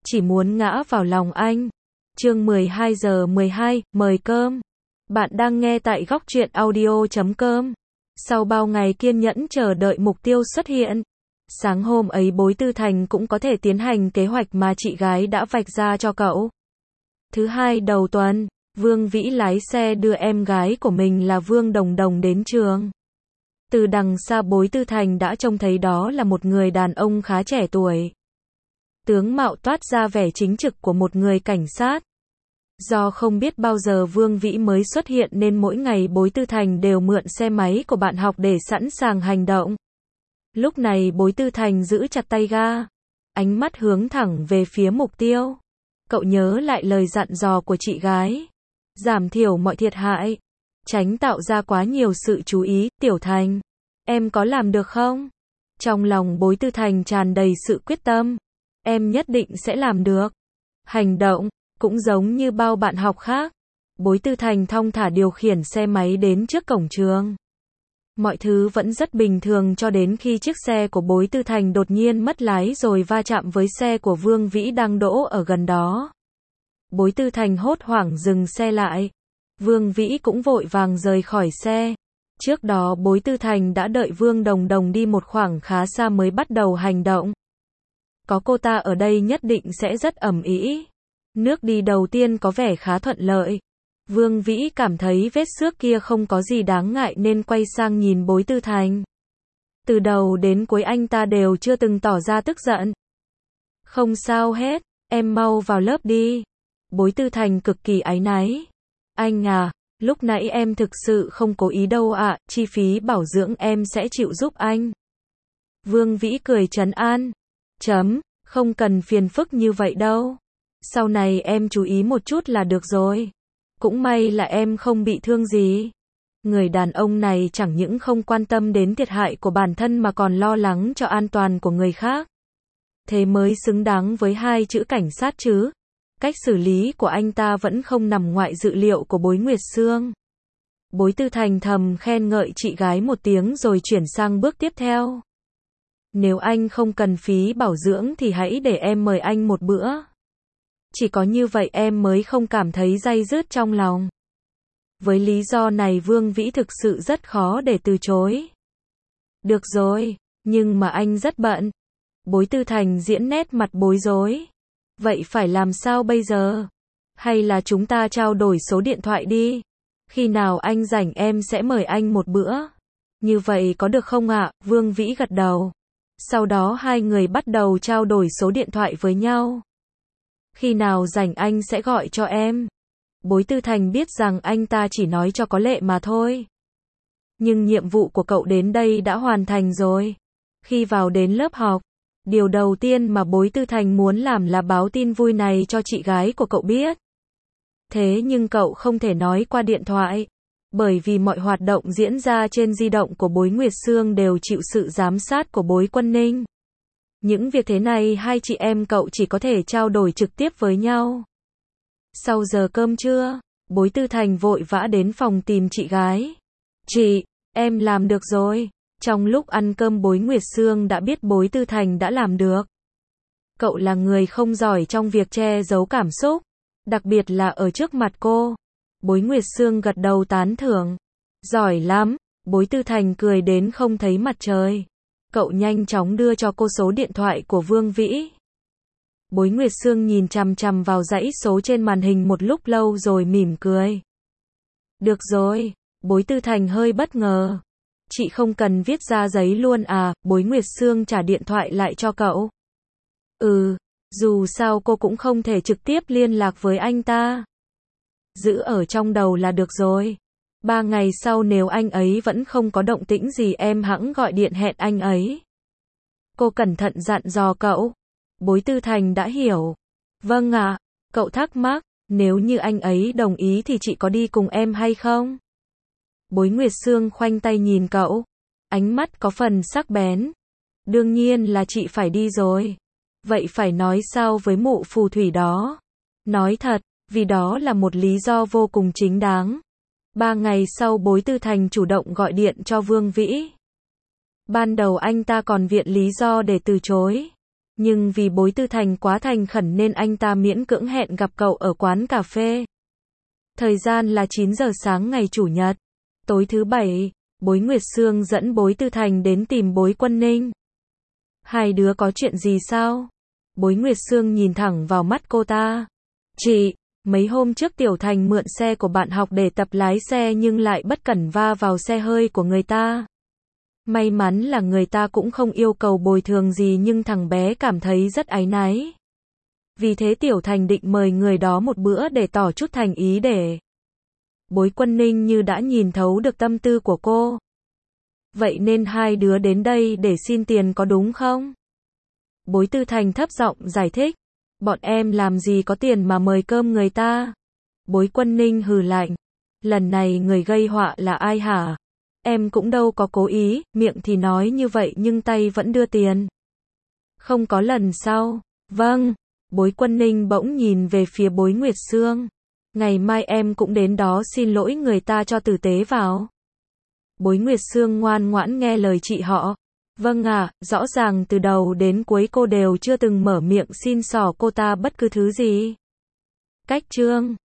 chỉ muốn ngã vào lòng anh. Chương 12 giờ 12, mời cơm. Bạn đang nghe tại góc truyện audio.com. Sau bao ngày kiên nhẫn chờ đợi mục tiêu xuất hiện, sáng hôm ấy Bối Tư Thành cũng có thể tiến hành kế hoạch mà chị gái đã vạch ra cho cậu. Thứ hai đầu tuần, Vương Vĩ lái xe đưa em gái của mình là Vương Đồng Đồng đến trường. Từ đằng xa Bối Tư Thành đã trông thấy đó là một người đàn ông khá trẻ tuổi. Tướng mạo toát ra vẻ chính trực của một người cảnh sát. Do không biết bao giờ Vương Vĩ mới xuất hiện nên mỗi ngày Bối Tư Thành đều mượn xe máy của bạn học để sẵn sàng hành động. Lúc này Bối Tư Thành giữ chặt tay ga, ánh mắt hướng thẳng về phía mục tiêu. Cậu nhớ lại lời dặn dò của chị gái, giảm thiểu mọi thiệt hại, tránh tạo ra quá nhiều sự chú ý. Tiểu Thành, em có làm được không? Trong lòng Bối Tư Thành tràn đầy sự quyết tâm. Em nhất định sẽ làm được. Hành động cũng giống như bao bạn học khác. Bối Tư Thành thong thả điều khiển xe máy đến trước cổng trường. Mọi thứ vẫn rất bình thường cho đến khi chiếc xe của Bối Tư Thành đột nhiên mất lái rồi va chạm với xe của Vương Vĩ đang đỗ ở gần đó. Bối Tư Thành hốt hoảng dừng xe lại. Vương Vĩ cũng vội vàng rời khỏi xe. Trước đó Bối Tư Thành đã đợi Vương Đồng Đồng đi một khoảng khá xa mới bắt đầu hành động. Có cô ta ở đây nhất định sẽ rất ầm ĩ. Nước đi đầu tiên có vẻ khá thuận lợi. Vương Vĩ cảm thấy vết xước kia không có gì đáng ngại nên quay sang nhìn Bối Tư Thành. Từ đầu đến cuối anh ta đều chưa từng tỏ ra tức giận. Không sao hết, em mau vào lớp đi. Bối Tư Thành cực kỳ áy náy. Anh à, lúc nãy em thực sự không cố ý đâu ạ, chi phí bảo dưỡng em sẽ chịu giúp anh. Vương Vĩ cười trấn an. Không cần phiền phức như vậy đâu. Sau này em chú ý một chút là được rồi. Cũng may là em không bị thương gì. Người đàn ông này chẳng những không quan tâm đến thiệt hại của bản thân mà còn lo lắng cho an toàn của người khác. Thế mới xứng đáng với hai chữ cảnh sát chứ. Cách xử lý của anh ta vẫn không nằm ngoại dự liệu của Bối Nguyệt Sương. Bối Tư Thành thầm khen ngợi chị gái một tiếng rồi chuyển sang bước tiếp theo. Nếu anh không cần phí bảo dưỡng thì hãy để em mời anh một bữa. Chỉ có như vậy em mới không cảm thấy day dứt trong lòng. Với lý do này Vương Vĩ thực sự rất khó để từ chối. Được rồi, nhưng mà anh rất bận. Bối Tư Thành diễn nét mặt bối rối. Vậy phải làm sao bây giờ? Hay là chúng ta trao đổi số điện thoại đi? Khi nào anh rảnh em sẽ mời anh một bữa. Như vậy có được không ạ? Vương Vĩ gật đầu. Sau đó hai người bắt đầu trao đổi số điện thoại với nhau. Khi nào rảnh anh sẽ gọi cho em. Bối Tư Thành biết rằng anh ta chỉ nói cho có lệ mà thôi. Nhưng nhiệm vụ của cậu đến đây đã hoàn thành rồi. Khi vào đến lớp học, điều đầu tiên mà Bối Tư Thành muốn làm là báo tin vui này cho chị gái của cậu biết. Thế nhưng cậu không thể nói qua điện thoại. Bởi vì mọi hoạt động diễn ra trên di động của Bối Nguyệt Sương đều chịu sự giám sát của Bối Quân Ninh. Những việc thế này hai chị em cậu chỉ có thể trao đổi trực tiếp với nhau. Sau giờ cơm trưa, Bối Tư Thành vội vã đến phòng tìm chị gái. Chị, em làm được rồi. Trong lúc ăn cơm Bối Nguyệt Sương đã biết Bối Tư Thành đã làm được. Cậu là người không giỏi trong việc che giấu cảm xúc, đặc biệt là ở trước mặt cô. Bối Nguyệt Sương gật đầu tán thưởng. Giỏi lắm. Bối Tư Thành cười đến không thấy mặt trời. Cậu nhanh chóng đưa cho cô số điện thoại của Vương Vĩ. Bối Nguyệt Sương nhìn chằm chằm vào dãy số trên màn hình một lúc lâu rồi mỉm cười. Được rồi. Bối Tư Thành hơi bất ngờ. Chị không cần viết ra giấy luôn à? Bối Nguyệt Sương trả điện thoại lại cho cậu. Dù sao cô cũng không thể trực tiếp liên lạc với anh ta. Giữ ở trong đầu là được rồi. 3 ngày sau nếu anh ấy vẫn không có động tĩnh gì em hẵng gọi điện hẹn anh ấy. Cô cẩn thận dặn dò cậu. Bối Tư Thành đã hiểu. Vâng ạ. Cậu thắc mắc, nếu như anh ấy đồng ý thì chị có đi cùng em hay không? Bối Nguyệt Sương khoanh tay nhìn cậu. Ánh mắt có phần sắc bén. Đương nhiên là chị phải đi rồi. Vậy phải nói sao với mụ phù thủy đó? Nói thật, vì đó là một lý do vô cùng chính đáng. 3 ngày sau Bối Tư Thành chủ động gọi điện cho Vương Vĩ. Ban đầu anh ta còn viện lý do để từ chối. Nhưng vì Bối Tư Thành quá thành khẩn nên anh ta miễn cưỡng hẹn gặp cậu ở quán cà phê. Thời gian là 9 giờ sáng ngày Chủ nhật. Tối thứ Bảy, Bối Nguyệt Sương dẫn Bối Tư Thành đến tìm Bối Quân Ninh. Hai đứa có chuyện gì sao? Bối Nguyệt Sương nhìn thẳng vào mắt cô ta. Chị, mấy hôm trước Tiểu Thành mượn xe của bạn học để tập lái xe nhưng lại bất cẩn va vào xe hơi của người ta. May mắn là người ta cũng không yêu cầu bồi thường gì nhưng thằng bé cảm thấy rất áy náy. Vì thế Tiểu Thành định mời người đó một bữa để tỏ chút thành ý để. Bối Quân Ninh như đã nhìn thấu được tâm tư của cô. Vậy nên hai đứa đến đây để xin tiền có đúng không? Bối Tư Thành thấp giọng giải thích. Bọn em làm gì có tiền mà mời cơm người ta? Bối Quân Ninh hừ lạnh. Lần này người gây họa là ai hả? Em cũng đâu có cố ý, miệng thì nói như vậy nhưng tay vẫn đưa tiền. Không có lần sau. Vâng. Bối Quân Ninh bỗng nhìn về phía Bối Nguyệt Sương. Ngày mai em cũng đến đó xin lỗi người ta cho tử tế vào. Bối Nguyệt Sương ngoan ngoãn nghe lời chị họ. Vâng ạ, rõ ràng từ đầu đến cuối cô đều chưa từng mở miệng xin xỏ cô ta bất cứ thứ gì. Cách chương